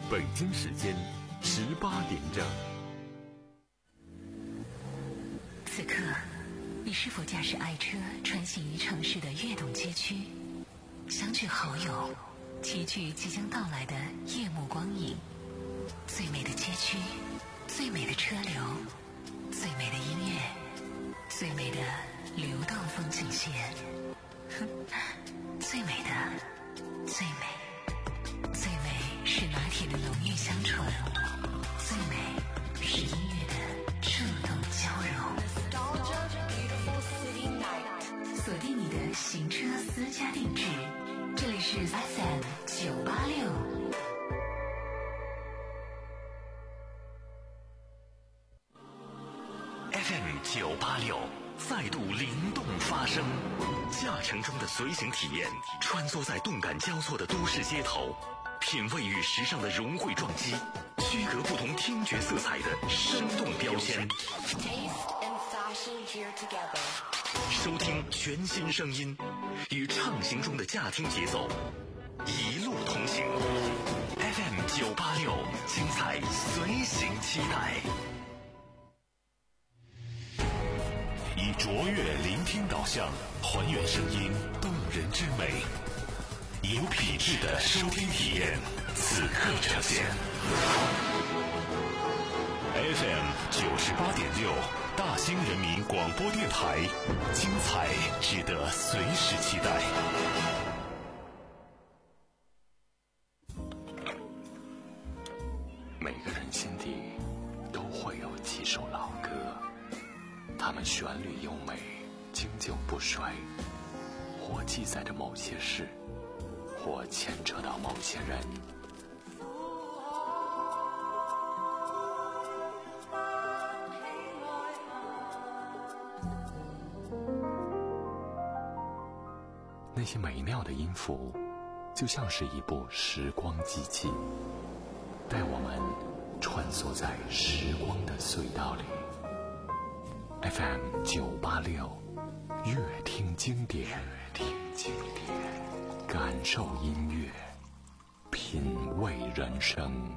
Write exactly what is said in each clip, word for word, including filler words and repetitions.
北京时间十八点整。 此刻，你是否驾驶爱车穿行于城市的跃动街区，相聚好友，齐聚即将到来的夜幕光影？最美的街区，最美的车流，最美的音乐，最美的流动风景线，最美的最美最美是拿铁的浓郁香醇，最美是音乐的触动交融。锁定你的行车私家定制，这里是 F M 九八六。 F M 九八六再度灵动发声，驾乘中的随行体验，穿梭在动感交错的都市街头，品味与时尚的融汇撞击，区隔不同听觉色彩的生动标签。收听全新声音，与畅行中的驾听节奏，一路同行。F M 九八六，精彩随行期待。以卓越聆听导向，还原声音动人之美，有品质的收听体验，此刻呈现。F M 九十八点六，大兴人民广播电台，精彩值得随时期待。每个人心底都会有几首老歌，它们旋律优美，经久不衰，或记载着某些事，或牵扯到某些人。那些美妙的音符，就像是一部时光机器，带我们穿梭在时光的隧道里。F M 九八六，乐听经典，乐听经典，感受音乐，品味人生。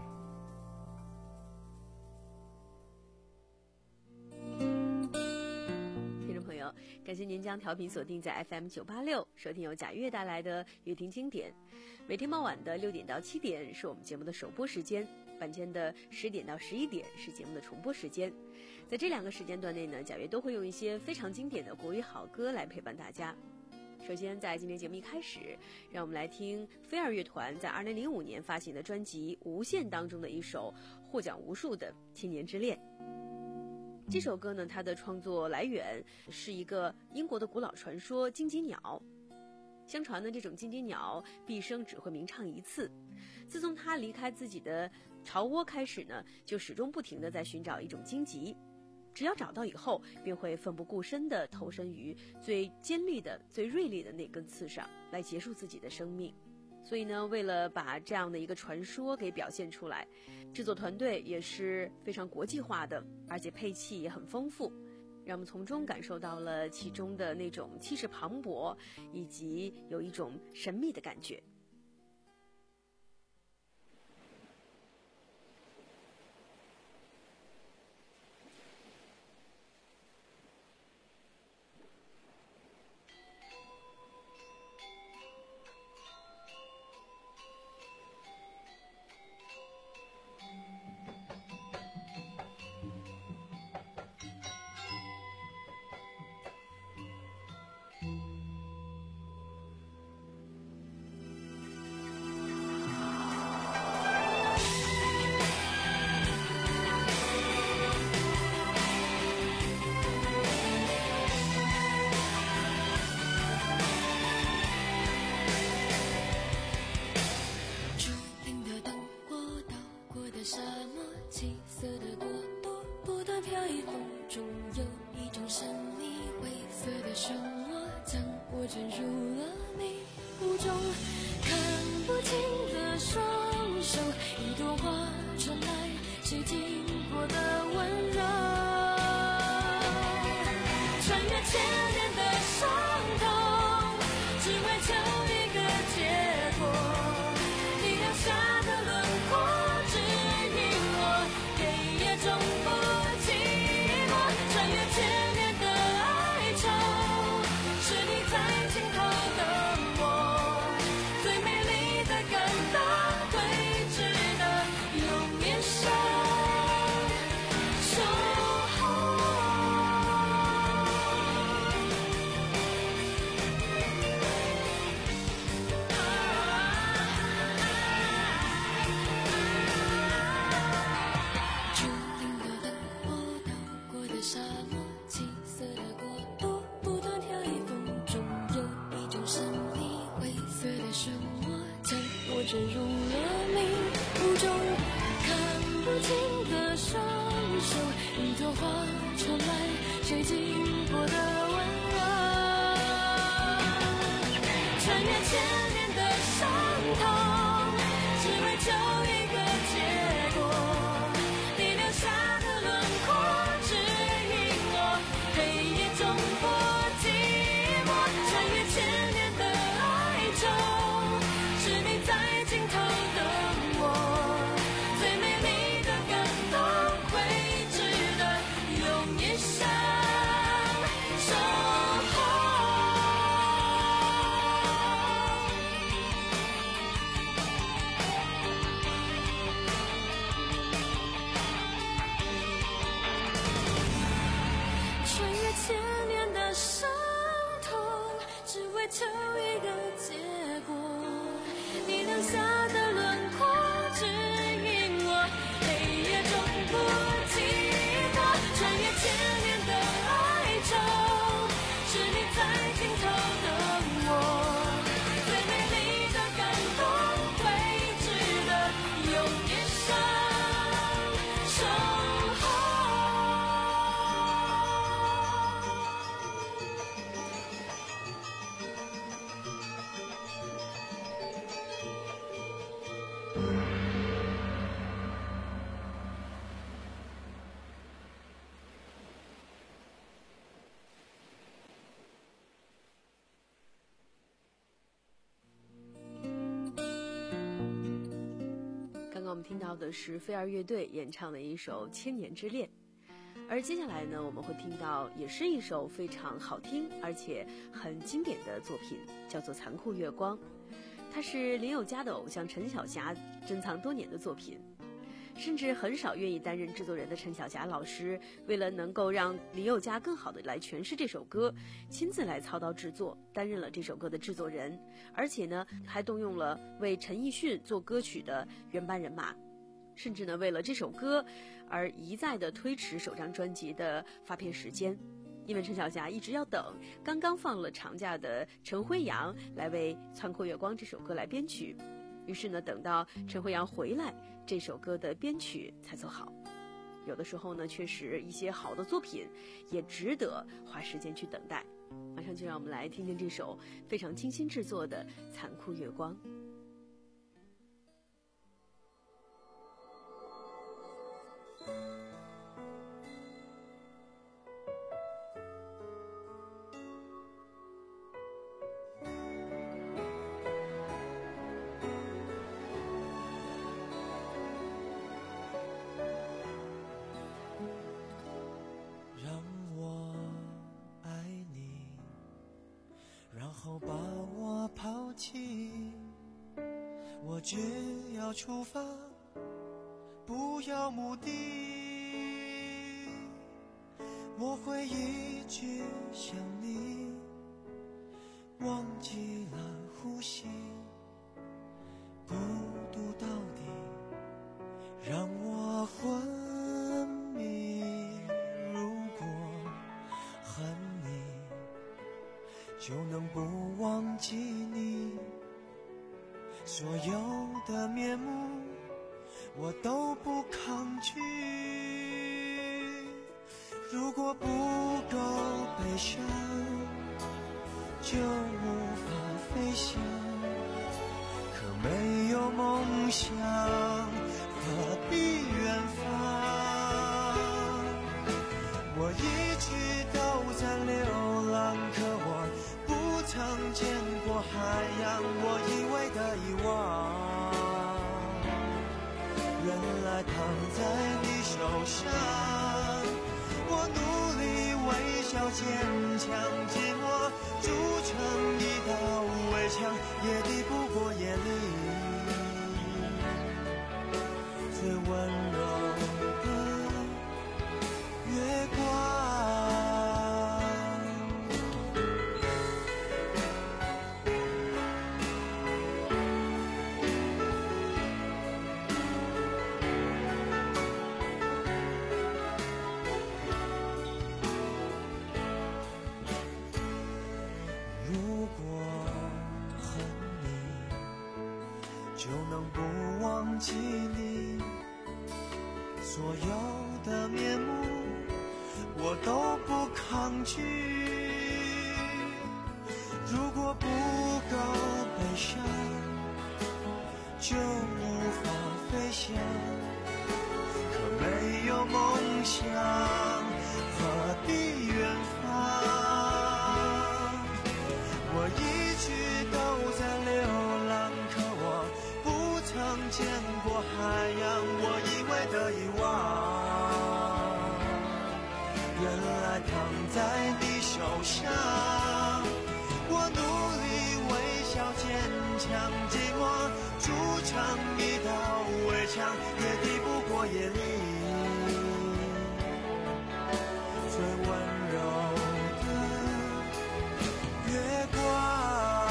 听众朋友，感谢您将调频锁定在 F M 九八六，收听由贾悦带来的乐听经典。每天傍晚的六点到七点是我们节目的首播时间，晚间的十点到十一点是节目的重播时间。在这两个时间段内呢，贾悦都会用一些非常经典的国语好歌来陪伴大家。首先在今天节目一开始，让我们来听飞儿乐团在二零零五年发行的专辑《无限》当中的一首获奖无数的《千年之恋》。这首歌呢，它的创作来源是一个英国的古老传说——金鸡鸟。相传呢，这种金鸡鸟毕生只会鸣唱一次。自从它离开自己的巢窝开始呢，就始终不停地在寻找一种荆棘。只要找到以后，便会奋不顾身地投身于最尖利的、最锐利的那根刺上，来结束自己的生命。所以呢，为了把这样的一个传说给表现出来，制作团队也是非常国际化的，而且配器也很丰富，让我们从中感受到了其中的那种气势磅礴，以及有一种神秘的感觉。 只为求一个结果，你留下的轮廓中看不清的双手，一朵花传来谁经过的温柔，穿越千年的伤痛，只为求一个结果，你留下的轮廓指引我黑夜中不寂寞，穿越千年的哀愁，是你在尽头等我，最美丽的感动会值得用一生守候。穿越千年的伤痛，只为求一个结果，你留下的轮廓指引我黑夜中不寂寞，穿越千年的哀愁，是你在尽头等我，最美丽的感动会值得用一生守候。 刚刚我们听到的是飞儿乐队演唱的一首《千年之恋》，而接下来呢，我们会听到也是一首非常好听而且很经典的作品，叫做《残酷月光》。它是林宥嘉的偶像陈晓霞珍藏多年的作品，甚至很少愿意担任制作人的陈晓霞老师，为了能够让林宥嘉更好的来诠释这首歌，亲自来操刀制作，担任了这首歌的制作人，而且呢，还动用了为陈奕迅做歌曲的原班人马，甚至呢，为了这首歌而一再的推迟首张专辑的发片时间。因为陈晓霞一直要等刚刚放了长假的陈辉阳来为《残酷月光》这首歌来编曲，于是呢，等到陈辉阳回来，这首歌的编曲才做好。有的时候呢，确实一些好的作品也值得花时间去等待。马上就让我们来听听这首非常精心制作的《残酷月光》。 把我抛弃，我只要出发，不要目的，我会一直想你，忘记了呼吸，孤独到底让我昏迷，如果恨你就能不忘记你，所有的面目我都不抗拒，如果不够悲伤就无法飞翔，可没有梦想何必远方，我一直都在流浪，可我不曾见过海洋，我以为的遗忘，原来躺在你手上，我努力微笑坚强，寂寞筑成一道围墙，也抵不过夜里最温柔的月光。 所有的面目我都不抗拒。如果不够悲伤，就无法飞翔。可没有梦想，何必远方？我一直都在流浪，可我不曾见过海洋。我以为的遗忘，原来躺在你手上。我努力微笑坚强，寂寞筑成一道围墙，也抵不过夜里最温柔的月光。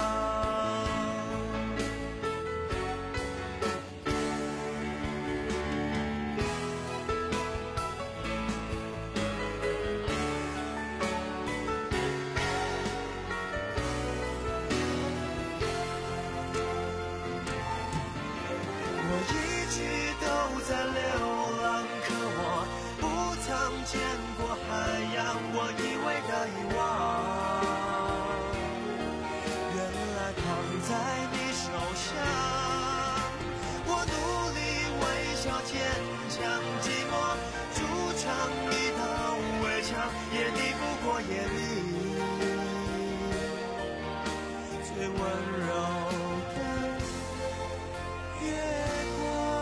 我以为的遗忘，原来躺在你手上。我努力微笑坚强，寂寞筑成一道围墙，也抵不过夜里最温柔的月光。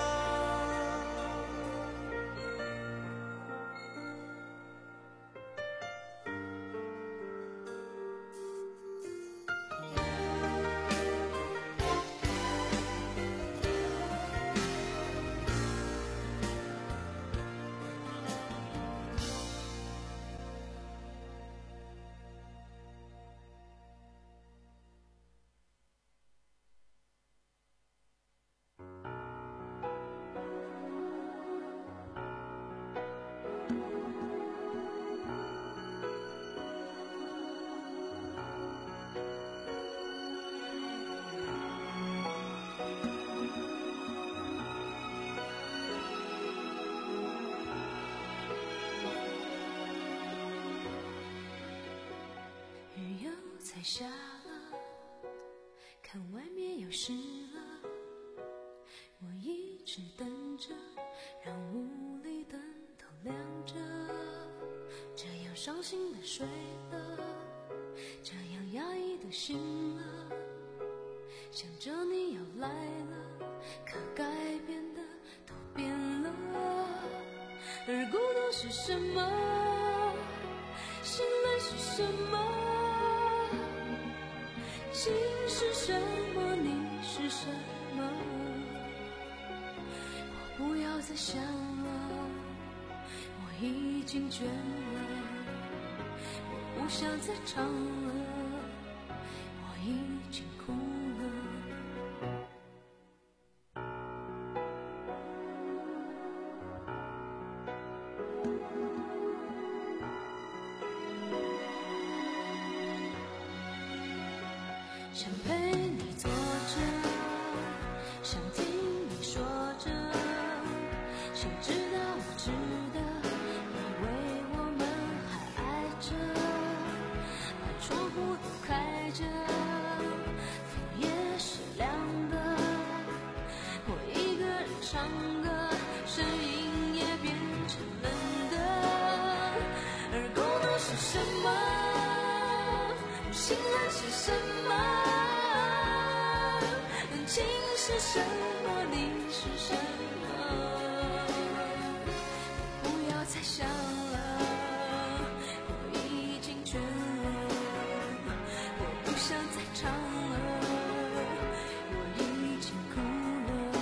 才下了，看外面又湿了，我一直等着，让屋里灯都亮着，这样伤心的睡了，这样压抑的醒了，想着你要来了，可改变的都变了。而孤独是什么？心累是什么？心是什么？你是什么？我不要再想了，我已经倦了，我不想再唱了，我已经哭了。想陪你坐着，想听你说着，谁知道我值得，以为我们还爱着，把窗户都开着，风也是凉的，我一个人唱歌，声音也变成冷的。而孤独是什么？心冷是什么？情是什么？你是什么？不要再想了，我已经倦了，我不想再唱了，我已经哭了。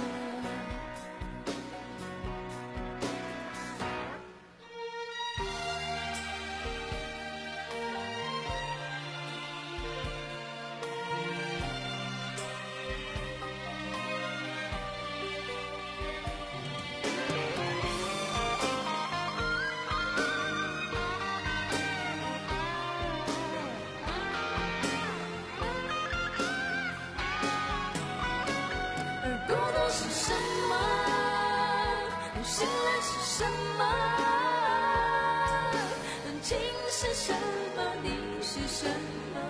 有信赖是什么？冷静是什么？你是什么？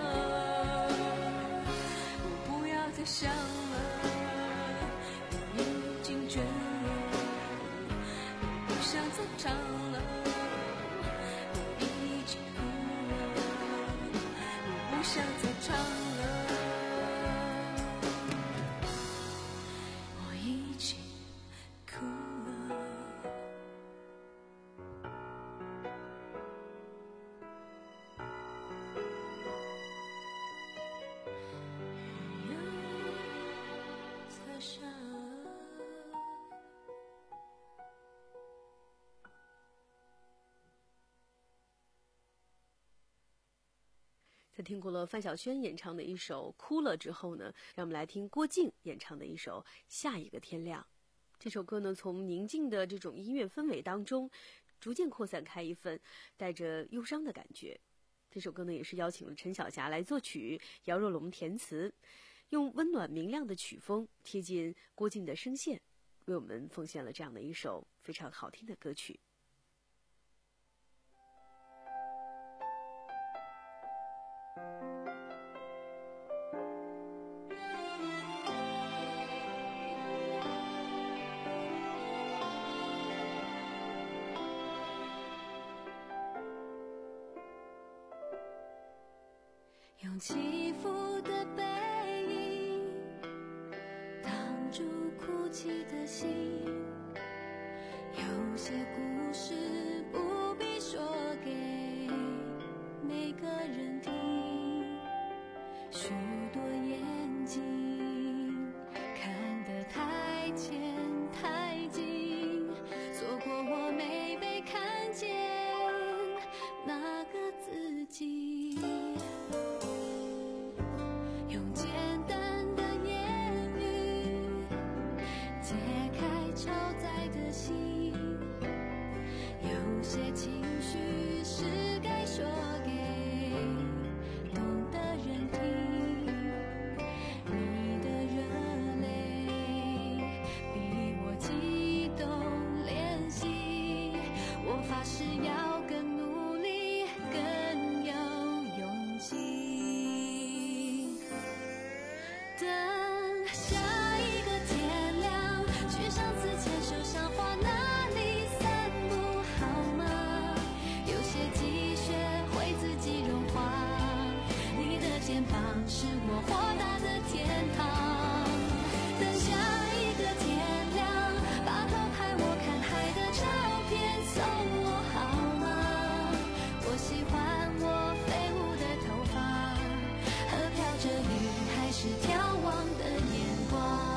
我不要再想了，我已经倦了，我不想再唱了，我已经哭了，我不想再唱了，我已经哭了。雨又在下了。 在听过了范晓萱演唱的一首《哭了》之后呢，让我们来听郭靖演唱的一首《下一个天亮》。这首歌呢，从宁静的这种音乐氛围当中，逐渐扩散开一份带着忧伤的感觉。这首歌呢，也是邀请了陈晓霞来作曲，姚若龙填词，用温暖明亮的曲风贴近郭靖的声线，为我们奉献了这样的一首非常好听的歌曲。 用起伏的背影挡住哭泣的心，有些故事不必说给每个人听，许多眼睛看得太浅太近，错过我没被看见那个自己。用简单的言语解开超载的心，有些情绪是该说给懂的人听，你的热泪比我激动怜惜，我发誓要更努力更有勇气。等下一个天亮，去上次牵手赏花那里散步好吗？有些积雪会自己融化，你的肩膀是我豁达的天堂。等下一个天亮，把偷拍我看海的照片送我好吗？我喜欢我飞舞的头发和飘着雨还是眺望的眼光。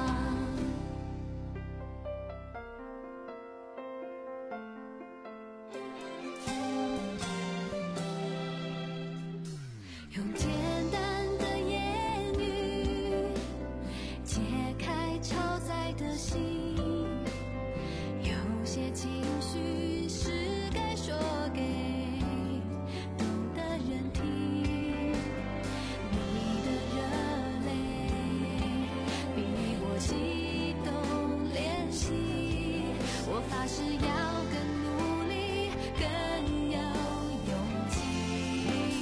用简单的言语解开超载的心，有些情绪是该说给懂的人听，你的热泪比我激动怜惜，我发誓要更努力更有勇气。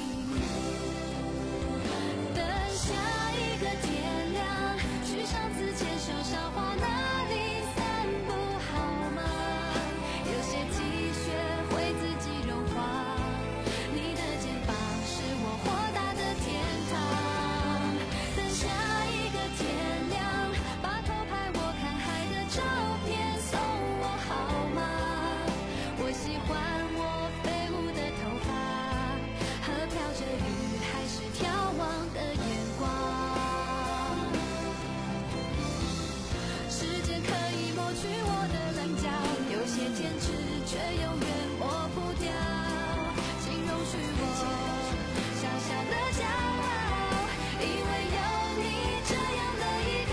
等下一个天亮，去上次牵手赏花那里散步好吗？有些积雪会自己融化，你的肩膀是我豁达的天堂。等下一个天亮，把偷拍我看海的照片送我好吗？我喜欢我飞舞的头发和飘着雨还是眺望的眼光。时间可以抹去我的棱角，有些坚持却永远抹不掉，请容许我小小的骄傲，因为有你这样的依靠。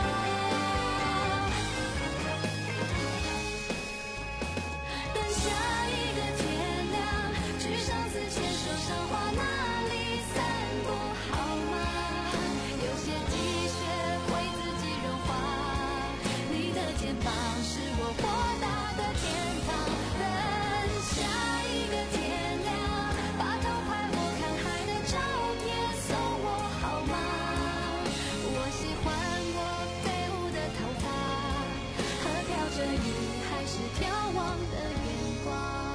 等下一个天亮，去上次牵手赏花那里散步好吗？有些积雪会自己融化，你的肩前方是我豁达的天堂。等下一个天亮，把头拍我看海的照片送我好吗？我喜欢我飞舞的头发，和飘着雨还是眺望的眼光。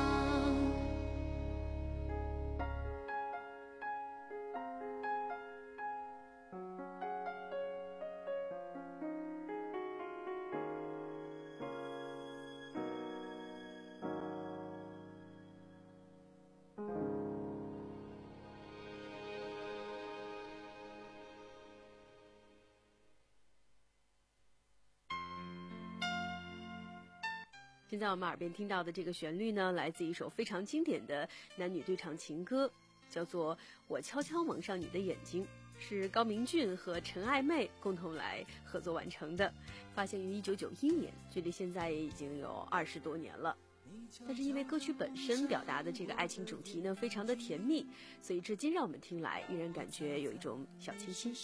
现在我们耳边听到的这个旋律呢，来自一首非常经典的男女对唱情歌，叫做《我悄悄蒙上你的眼睛》，是高明骏和陈爱妹共同来合作完成的，发行于一九九一年，距离现在也已经有二十多年了。但是因为歌曲本身表达的这个爱情主题呢，非常的甜蜜，所以至今让我们听来依然感觉有一种小清新。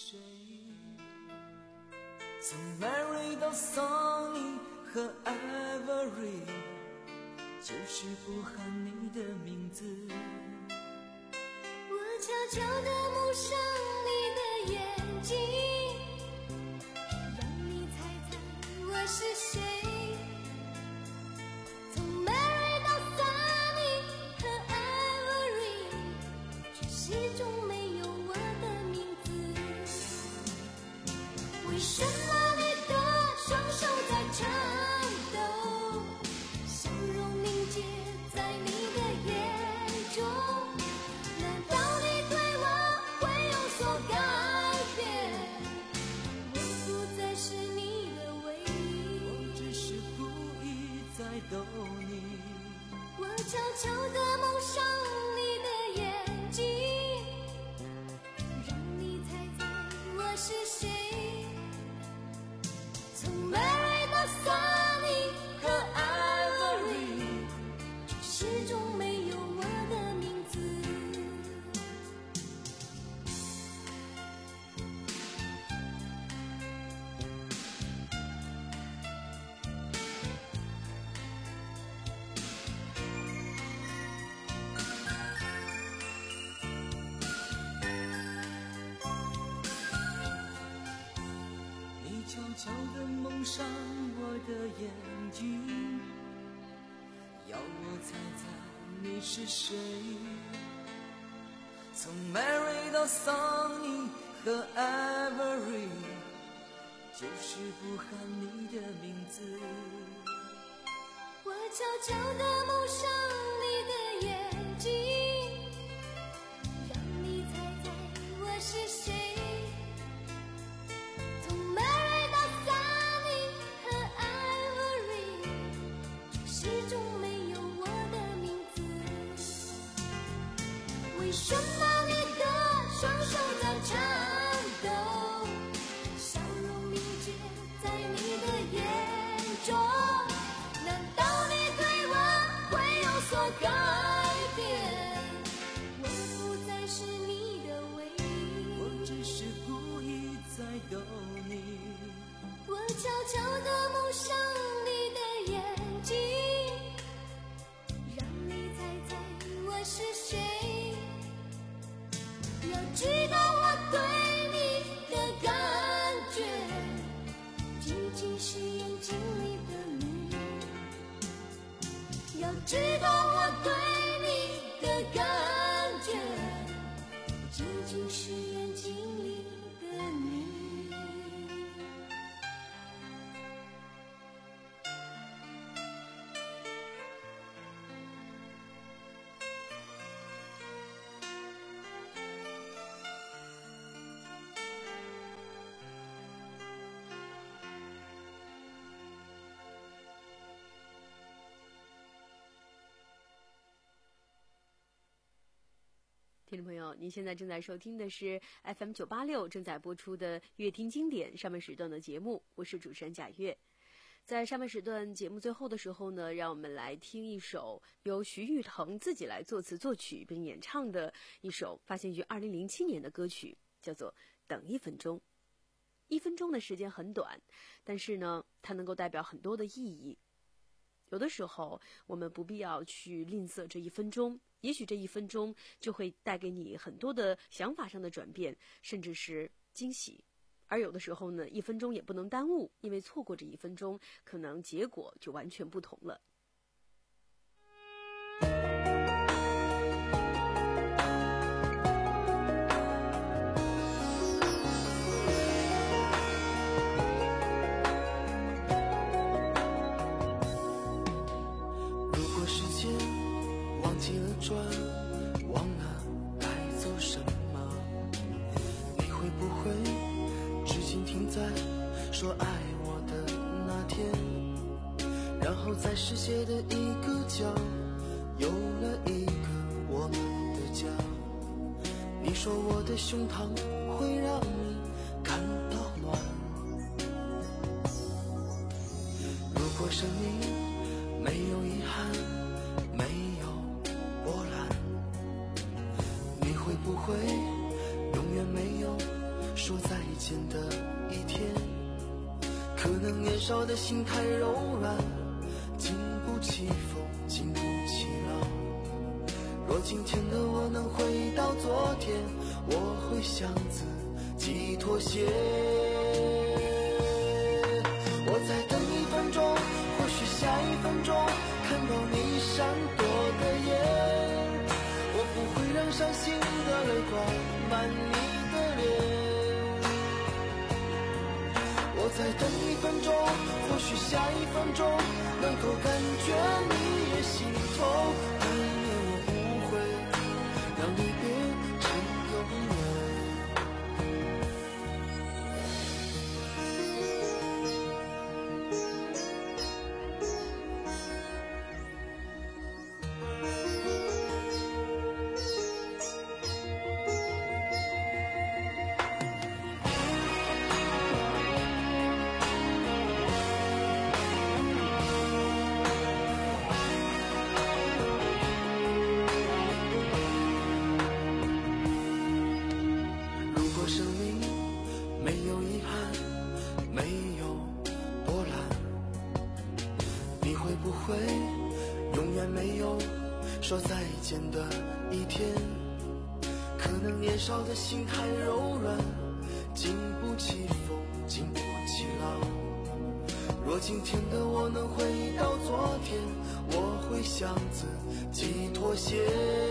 从 Mary 到 Sonny 和 Avery， 就是不喊你的名字。 我悄悄地蒙上你的眼睛，让你猜猜我是谁。从 Mary 到 Sonny 和 Avery， 却始终没有我的名字。为什么你的双手在颤抖，笑容凝结在你的眼中？难道你对我会有所改变？我不再是你的唯一， 我只是故意在逗你。 我悄悄地蒙上你的眼睛，让你猜猜我是谁。从 Mary 到 Sonny 和 Avery， 却始终没有我的名字。 你悄悄地蒙上我的眼睛，要我猜猜你是谁。从 Mary 到 Sonny 和 Avery， 就是不喊你的名字。 我悄悄地蒙上你的眼睛，让你猜猜我是谁。从 Mary 到 Sonny 和 Avery， 却始终没有我的名字。为什么你的双手在颤抖，笑容凝结在你的眼中？难道你对我会有所改变？我不再是你的唯一， 我只是故意在逗你。 我悄悄地蒙上你的眼睛，让你猜猜我是谁。要知道我对你的感觉，仅仅是眼睛里的你。要知道我对你的感觉，仅仅是眼睛里的你。 听众朋友，您现在正在收听的是 F M 九八六正在播出的乐听经典上半时段的节目，我是主持人贾月。在上半时段节目最后的时候呢，让我们来听一首由徐誉滕自己来作词作曲并演唱的一首发行于二零零七年的歌曲，叫做《等一分钟》。 一分钟的时间很短，但是呢，它能够代表很多的意义。有的时候，我们不必要去吝啬这一分钟，也许这一分钟就会带给你很多的想法上的转变，甚至是惊喜。而有的时候呢，一分钟也不能耽误，因为错过这一分钟，可能结果就完全不同了。 如果时间忘记了转，忘了该走什么，你会不会至今停在说爱我的那天，然后在世界的一个角有了一个我们的家。你说我的胸膛会让你感到暖，如果生命没有遗憾，没有波澜，你会不会永远没有说再见的一天？可能年少的心太柔软，经不起风，经不起浪。若今天的我能回到昨天，我会向自己妥协。我再等一分钟，或许下一分钟看到你闪躲的眼，我不会让伤心的泪挂满你的脸。我再等一分钟，或许下一分钟能够感觉你也心痛，但愿我不会让离别成永远。说再见的一天，可能年少的心太柔软，经不起风，经不起浪。若今天的我能回到昨天，我会向自己妥协。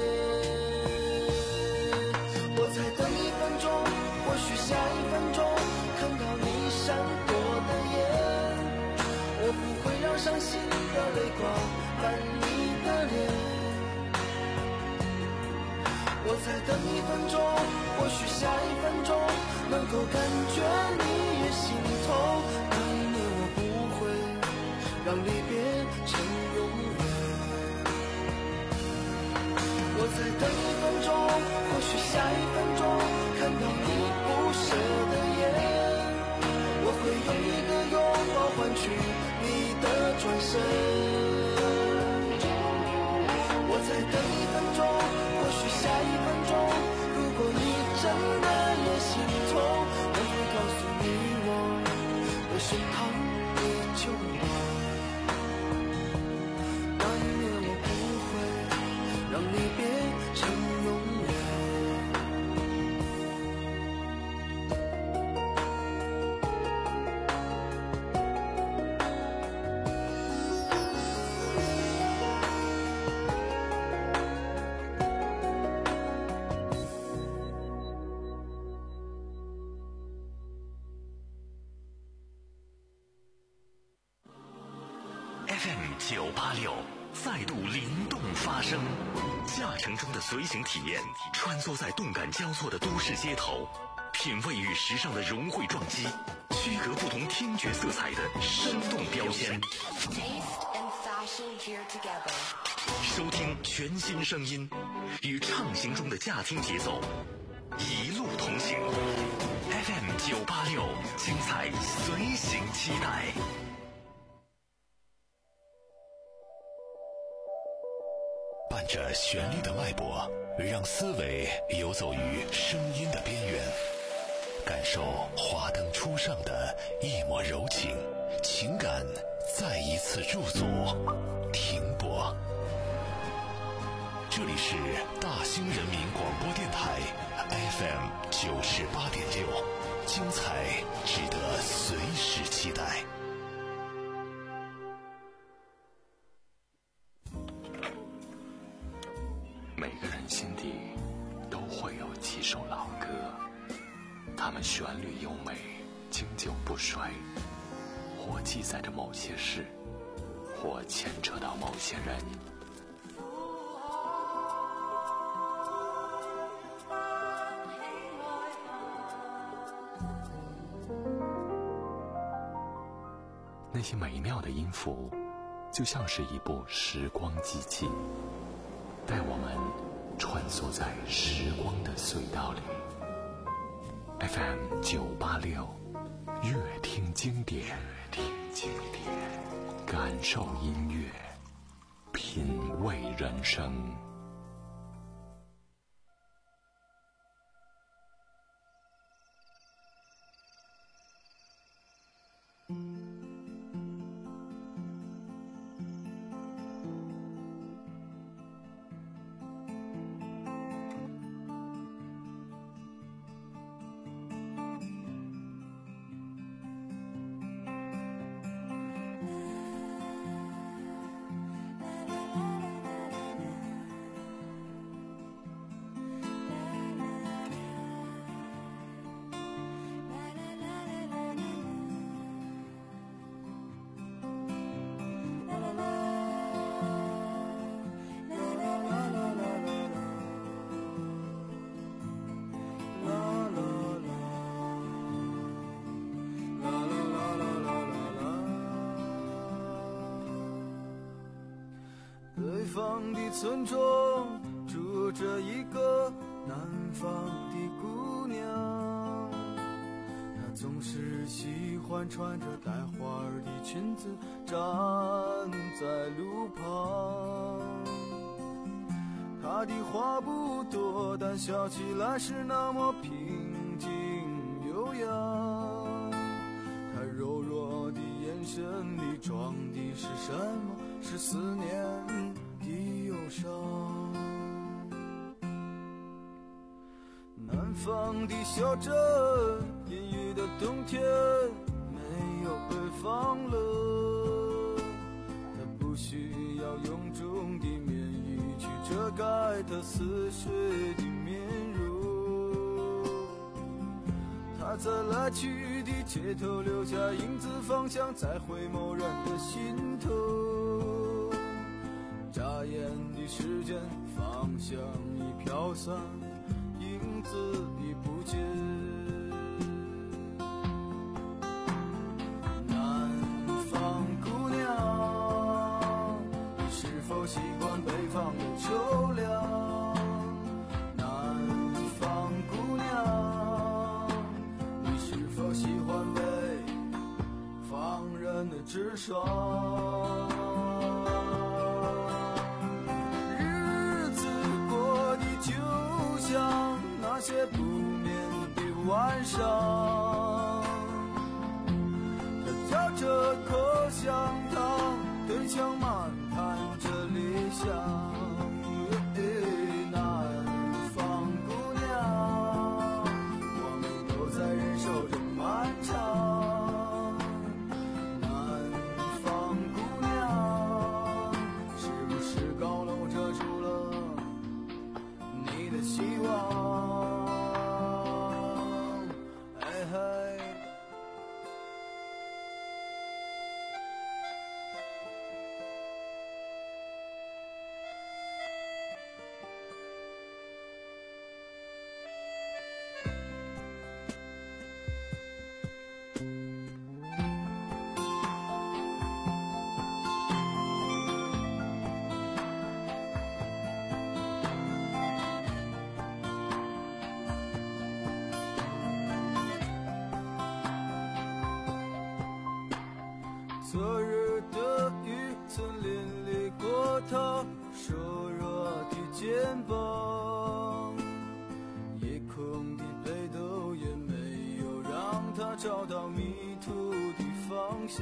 我再等一分钟，或许下一分钟看到你闪躲的眼，我不会让伤心的泪挂满你的脸。我再等一分钟，或许下一分钟能够感觉你也心痛，那一年我不会让离别成永远。我再等一分钟，或许下一分钟看到你不舍的眼，我会用一个拥抱换取你的转身。我再等一分钟，或许下一分钟，如果你真的也心痛，我会告诉你我的胸膛依旧暖，那一年我不会让离别成永远。 F M 九八六再度灵动发声，驾乘中的随行体验，穿梭在动感交错的都市街头，品味与时尚的融汇撞击，区隔不同听觉色彩的生动标签。收听全新声音，与畅行中的驾听节奏，一路同行。F M 九八六，精彩随行期待。伴着旋律的脉搏，让思维游走于声音的边缘， 感受华灯初上的一抹柔情，情感再一次驻足停泊。这里是大兴人民广播电台 F M 九十八点六，精彩值得随时期待。 每个人心底都会有几首老歌，它们旋律优美，经久不衰，或记载着某些事，或牵扯到某些人。那些美妙的音符，就像是一部时光机器，带我们穿梭在时光的隧道里。F M 九八六，乐听经典，乐听经典，感受音乐，品味人生。 村中住着一个南方的姑娘，她总是喜欢穿着带花儿的裙子站在路旁。她的话不多，但笑起来是那么平静悠扬。她柔弱的眼神里装的是什么？是思念的忧伤。南方的小镇，阴郁的冬天没有北方冷，它不需要臃肿的棉衣去遮盖它似水的面容。它在来去的街头留下影子，方向在回眸人的心头。眨眼的时间，方向已飘散，影子已不见。南方姑娘，你是否习惯北方的秋凉？南方姑娘，你是否喜欢北方人的直爽？像那些不眠的晚上，他嚼着口香糖，对墙漫谈着理想。南方姑娘，我们都在忍受着漫长。南方姑娘，是不是高楼遮住了你的希望？哎嘿，昨日的雨曾淋漓过他瘦弱的肩膀，夜空的北斗也没有象。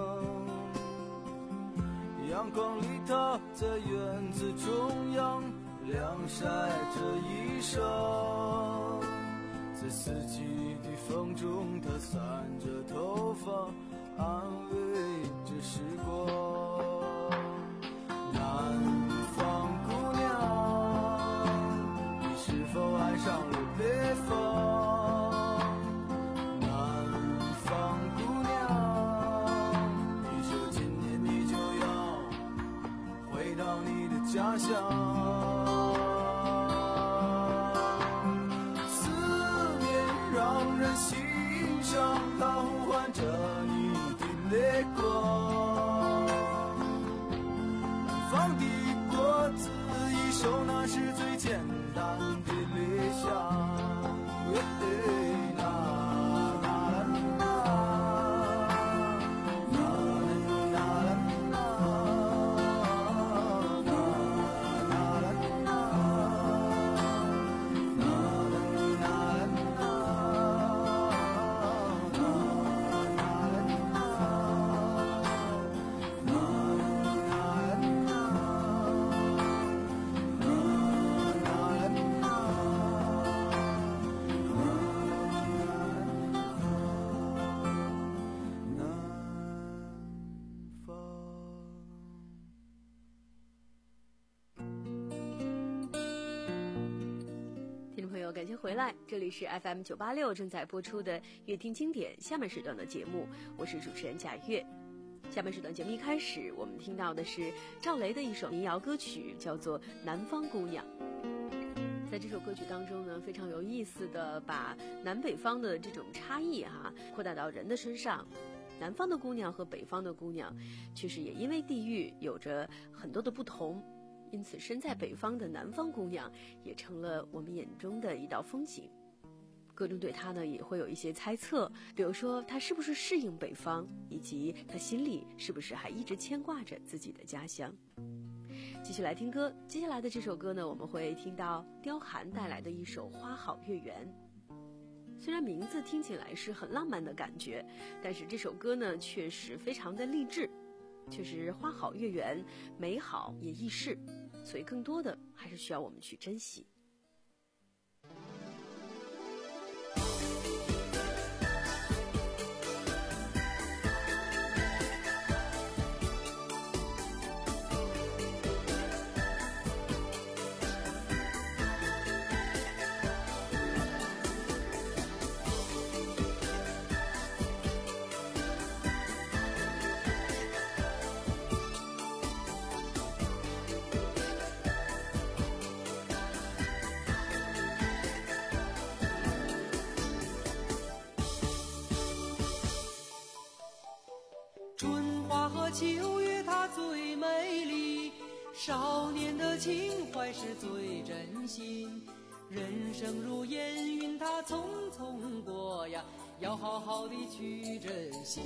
阳光里她在院子中央晾晒着衣裳，在四季的风中她散着头发，安慰着时光。南方姑娘，你是否爱上了北方？南方姑娘，你说今年你就要回到你的家乡。思念让人心伤，它呼唤着你的泪光。放的果子一收，那是最简单的理想。 感谢回来，这里是 F M 九八六正在播出的乐听经典下半时段的节目，我是主持人贾月。下半时段节目一开始，我们听到的是赵雷的一首民谣歌曲，叫做《南方姑娘》。在这首歌曲当中呢，非常有意思的把南北方的这种差异哈、啊、扩大到人的身上。南方的姑娘和北方的姑娘，确实也因为地域有着很多的不同。因此身在北方的南方姑娘也成了我们眼中的一道风景。歌中对她呢也会有一些猜测，比如说她是不是适应北方，以及她心里是不是还一直牵挂着自己的家乡。继续来听歌，接下来的这首歌呢，我们会听到刁寒带来的一首《花好月圆》。虽然名字听起来是很浪漫的感觉，但是这首歌呢确实非常的励志，确实花好月圆，美好也易逝，所以更多的还是需要我们去珍惜。 秋月它最美丽，少年的情怀是最真心。人生如烟云，它匆匆过呀，要好好的去珍惜。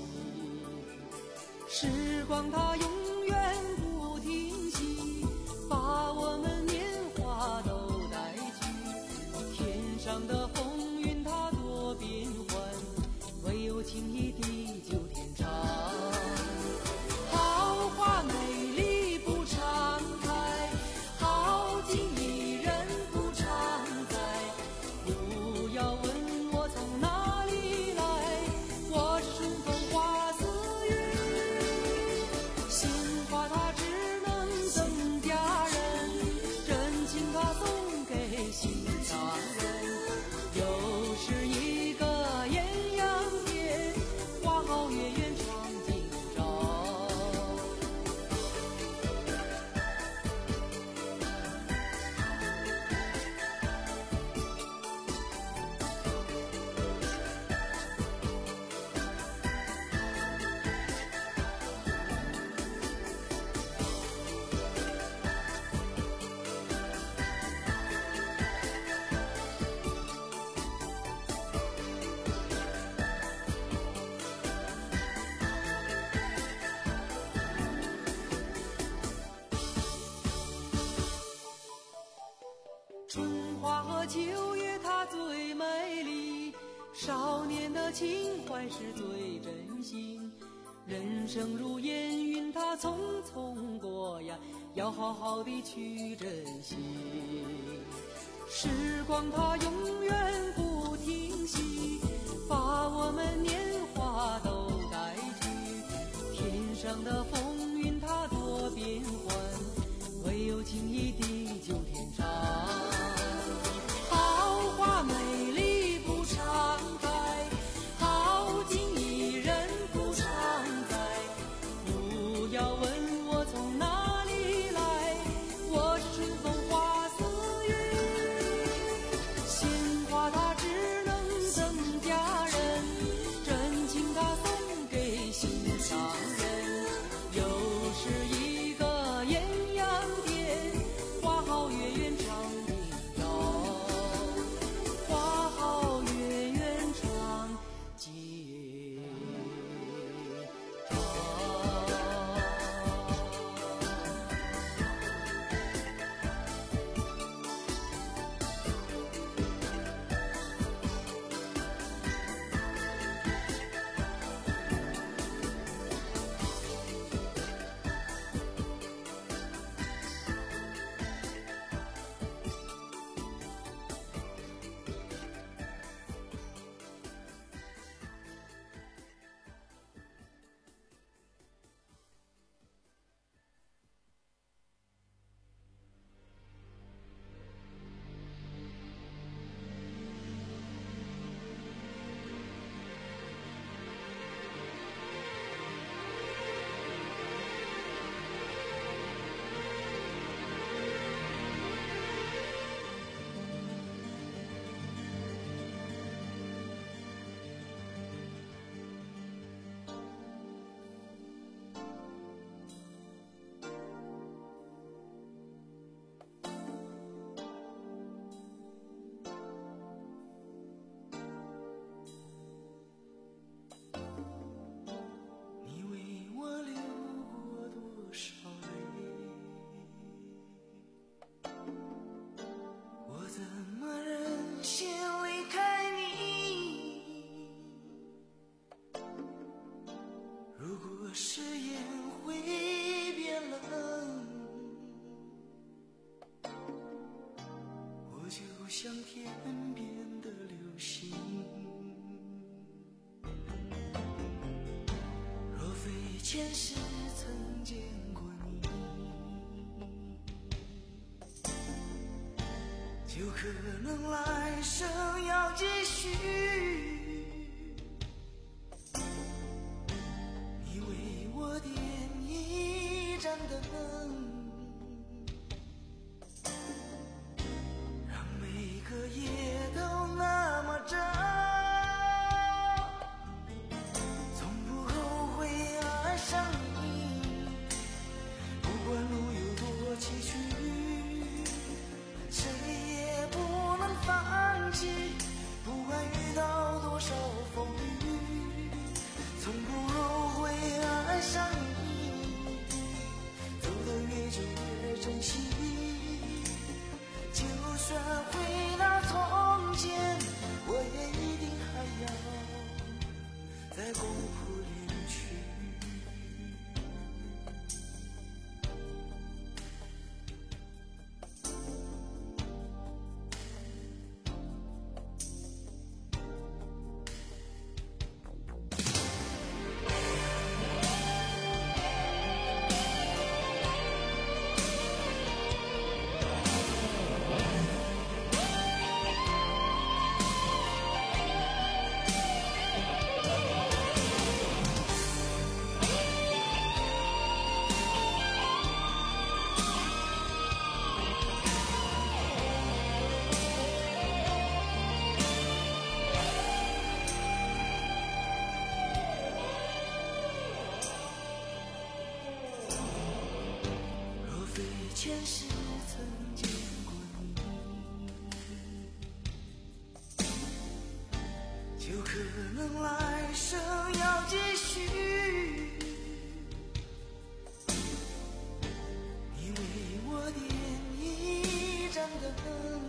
时光它永远不停息，把我们年华都带去。天上的风云它多变幻，唯有情谊地久天长。好花美丽不常开，好景宜人不常在。不要问我从哪里来，我是顺风花似云。鲜花它只能赠佳人，真情它送给心上人。又是一个艳阳天，花好月圆长今朝。春花和秋月它最美丽，少年的情怀是最真心。 人生如烟云，它匆匆过呀，要好好的去珍惜。时光它永远不停息，把我们年华都带去。天上的风云它多变幻，唯有情谊地久天长。好花美丽不常开，好景宜人不常在。不要问我从哪里来，我是风花似云。鲜花它只能增加人，真情它送给心上人。又是一个艳阳天，花好月圆长地高，花好月圆长街长。 你为我流过多少泪？我怎么忍心离开你？如果誓言会变冷，我就像天边的流星。若非前世曾见过你，就可能来生要继续。你为我点一盏灯，让每个夜都那么真。从不后悔爱上你，不管路有多崎岖，谁也不能放弃。不管遇到多少风雨，从不后悔爱上你。走得越久越珍惜，就算回到从前，我也一定还要再共赴连去。若非前世曾见过你，就可能来生要继续。你为我点一盏灯，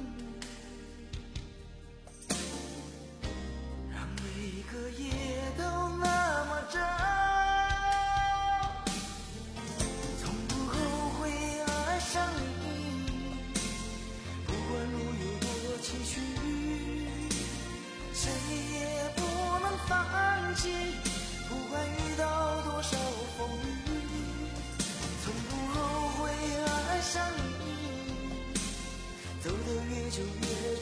让每个夜都那么真。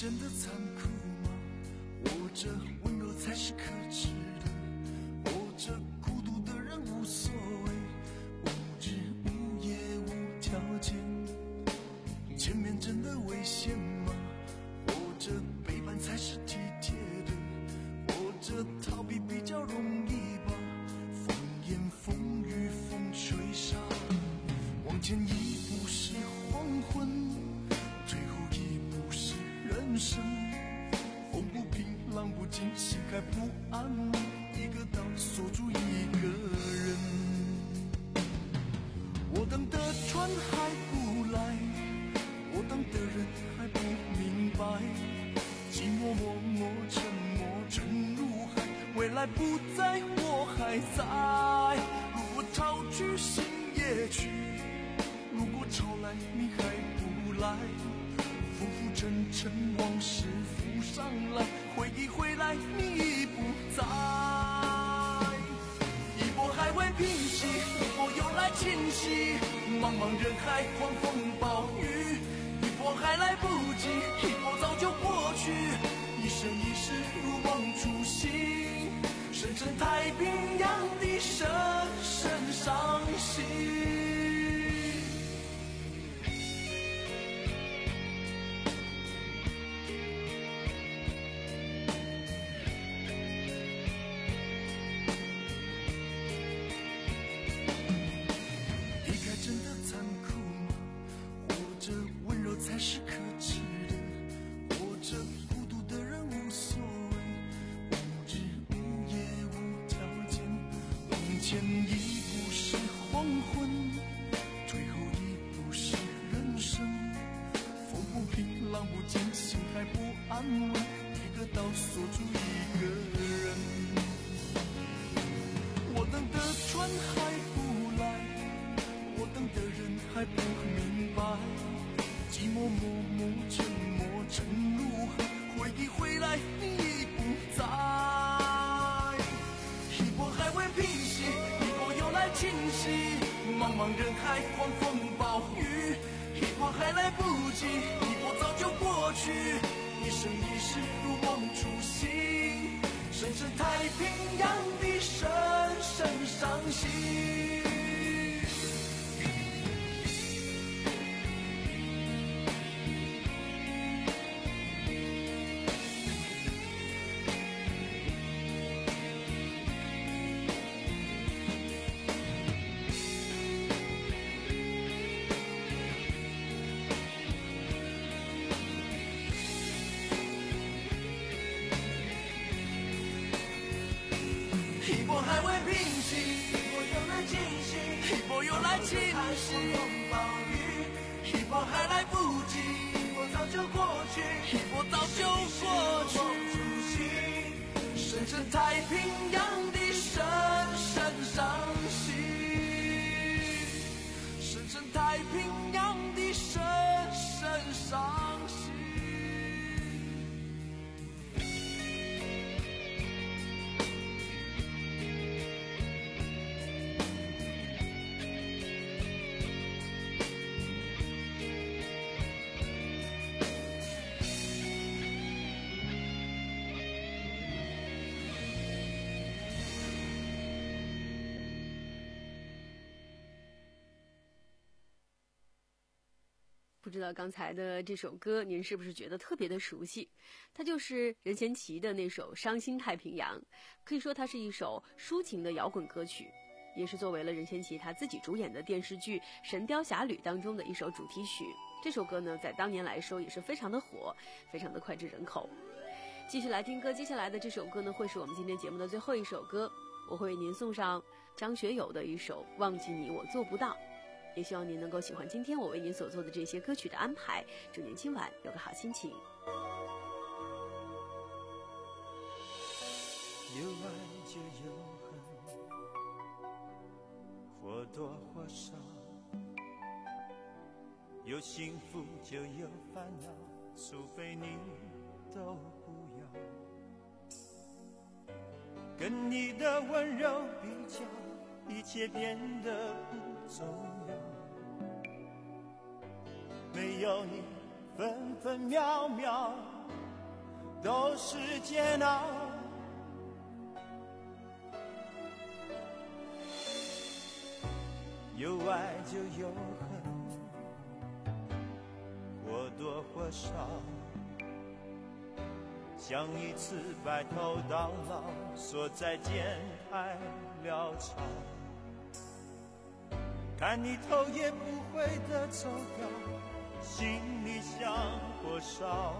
真的残酷吗？活着温柔才是可耻的，活着孤独的人无所谓，无日无夜无条件。前面真的危险吗？活着背叛才是体贴的，活着逃避比较容易吧。风言风语风吹沙，往前一步是黄昏，退后一步是人生。风不平浪不静，心还不安，一个岛锁住一个人。我等的船还不来，我等的人还不明白，寂寞默默沉默沉入海，未来不在我还在。如果潮去心也去，如果潮来你还不来，浮浮沉沉往事浮上来，回忆回来你已不在。一波还未平息，一波又来侵袭，茫茫人海狂风暴雨，一波还来不及，一波早就过去，一生一世如梦初醒，深深太平洋的深深伤心。才是可耻的，活着孤独的人无所谓，无日无夜无条件。往前一步是黄昏，退后一步是人生。风不平浪不静，心还不安稳，一个岛锁住一个人。我等的船还不来，我等的人还不明白，寂寞默默沉默沉入海，回忆回来你已不在。一波还未平息，一波又来侵袭，茫茫人海狂风暴雨，一波还来不及，一波早就过去，一生一世如梦初醒，深深太平洋的深深伤心。一波还未平息，一波又来侵袭，一波又来侵袭，暴雨，一波还来不及，一波早就过去，一波早就过去，深深太平洋的深深伤心，深深太平洋的深深伤心。 不知道刚才的这首歌您是不是觉得特别的熟悉？它就是任贤齐的那首《伤心太平洋》，可以说它是一首抒情的摇滚歌曲，也是作为了任贤齐他自己主演的电视剧《神雕侠侣》当中的一首主题曲。这首歌呢，在当年来说也是非常的火，非常的脍炙人口。继续来听歌，接下来的这首歌呢，会是我们今天节目的最后一首歌，我会为您送上张学友的一首《忘记你我做不到》。也希望您能够喜欢今天我为您所做的这些歌曲的安排，祝您今晚有个好心情。 有爱就有恨，或多或少，有幸福就有烦恼，除非你都不要。跟你的温柔比较，一切变得不重要。没有你分分秒秒都是煎熬。有爱就有恨，或多或少，像一次白头到老，说再见太潦草。看你头也不回的走掉，心里像火烧。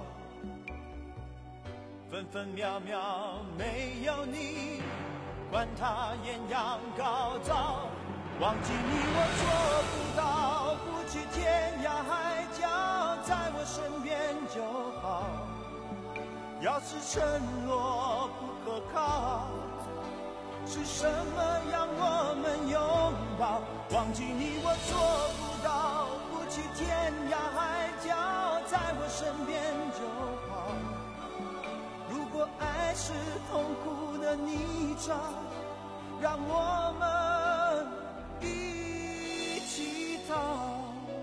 分分秒秒没有你，管它艳阳高照。忘记你我做不到，不去天涯海角，在我身边就好。要是承诺不可靠，是什么让我们拥抱？忘记你我做不到，不去天涯海角，在我身边就好。如果爱是痛苦的泥沼，让我们一起逃。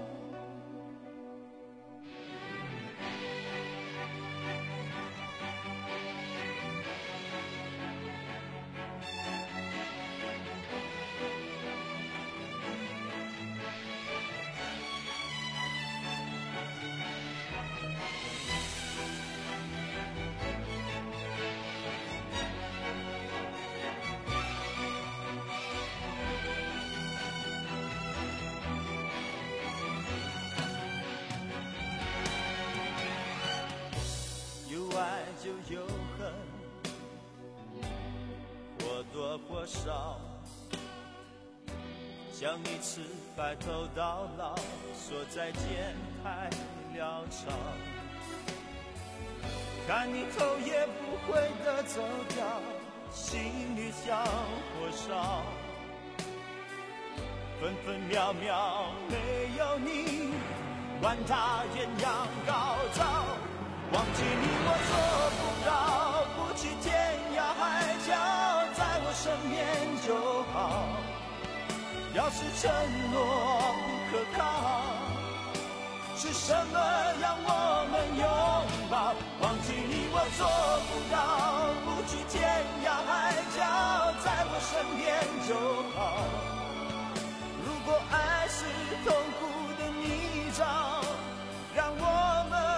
就有恨，或多或少，像一次白头到老，说再见太潦草。看你头也不回的走掉，心里像火烧。分分秒秒没有你，管它艳阳高照。忘记你我做不到，不去天涯海角，在我身边就好。要是承诺不可靠，是什么让我们拥抱？忘记你我做不到，不去天涯海角，在我身边就好。如果爱是痛苦的泥沼，让我们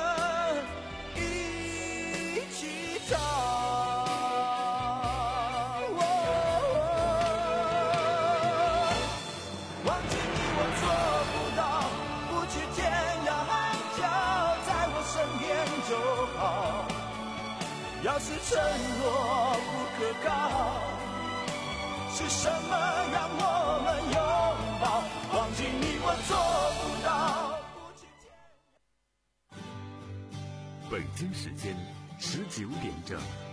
要是承诺不可靠，是什么让我们拥抱？忘记你我做不到。 北京时间十九点整。